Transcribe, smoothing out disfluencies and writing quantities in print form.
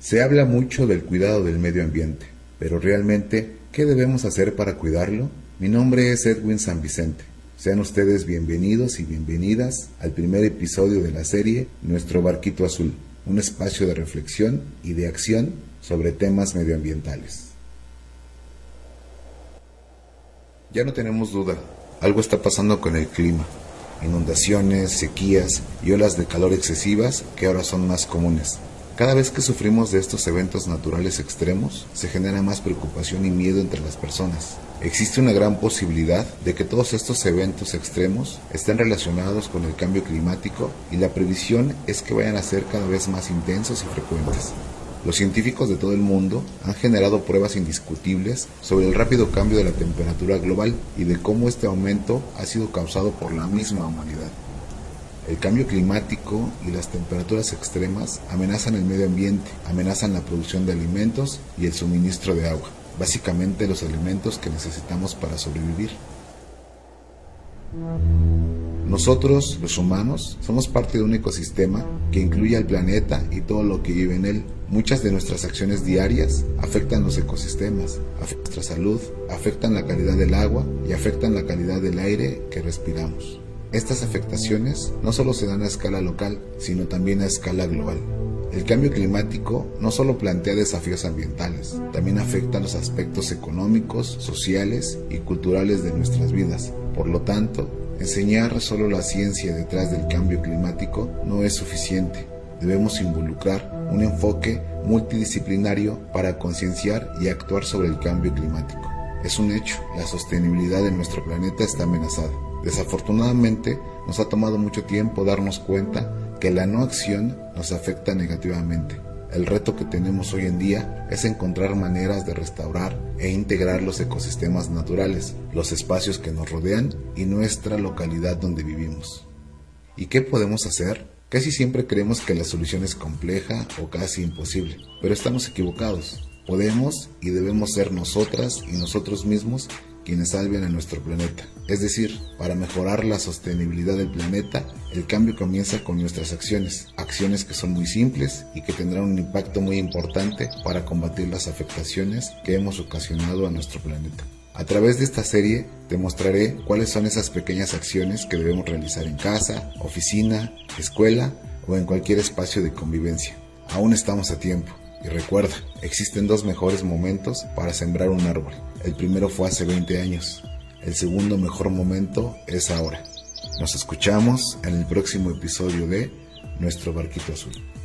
Se habla mucho del cuidado del medio ambiente, pero realmente, ¿qué debemos hacer para cuidarlo? Mi nombre es Edwin San Vicente. Sean ustedes bienvenidos y bienvenidas al primer episodio de la serie Nuestro Barquito Azul, un espacio de reflexión y de acción sobre temas medioambientales. Ya no tenemos duda, algo está pasando con el clima. Inundaciones, sequías y olas de calor excesivas que ahora son más comunes. Cada vez que sufrimos de estos eventos naturales extremos, se genera más preocupación y miedo entre las personas. Existe una gran posibilidad de que todos estos eventos extremos estén relacionados con el cambio climático y la previsión es que vayan a ser cada vez más intensos y frecuentes. Los científicos de todo el mundo han generado pruebas indiscutibles sobre el rápido cambio de la temperatura global y de cómo este aumento ha sido causado por la misma humanidad. El cambio climático y las temperaturas extremas amenazan el medio ambiente, amenazan la producción de alimentos y el suministro de agua, básicamente los alimentos que necesitamos para sobrevivir. Nosotros, los humanos, somos parte de un ecosistema que incluye al planeta y todo lo que vive en él. Muchas de nuestras acciones diarias afectan los ecosistemas, afectan nuestra salud, afectan la calidad del agua y afectan la calidad del aire que respiramos. Estas afectaciones no solo se dan a escala local, sino también a escala global. El cambio climático no solo plantea desafíos ambientales, también afecta los aspectos económicos, sociales y culturales de nuestras vidas. Por lo tanto, enseñar solo la ciencia detrás del cambio climático no es suficiente. Debemos involucrar un enfoque multidisciplinario para concienciar y actuar sobre el cambio climático. Es un hecho, la sostenibilidad de nuestro planeta está amenazada. Desafortunadamente, nos ha tomado mucho tiempo darnos cuenta que la no acción nos afecta negativamente. El reto que tenemos hoy en día es encontrar maneras de restaurar e integrar los ecosistemas naturales, los espacios que nos rodean y nuestra localidad donde vivimos. ¿Y qué podemos hacer? Casi siempre creemos que la solución es compleja o casi imposible, pero estamos equivocados. Podemos y debemos ser nosotras y nosotros mismos quienes salven a nuestro planeta. Es decir, para mejorar la sostenibilidad del planeta, el cambio comienza con nuestras acciones que son muy simples y que tendrán un impacto muy importante para combatir las afectaciones que hemos ocasionado a nuestro planeta. A través de esta serie te mostraré cuáles son esas pequeñas acciones que debemos realizar en casa, oficina, escuela o en cualquier espacio de convivencia. Aún estamos a tiempo. Y recuerda, existen dos mejores momentos para sembrar un árbol. El primero fue hace 20 años. El segundo mejor momento es ahora. Nos escuchamos en el próximo episodio de Nuestro Barquito Azul.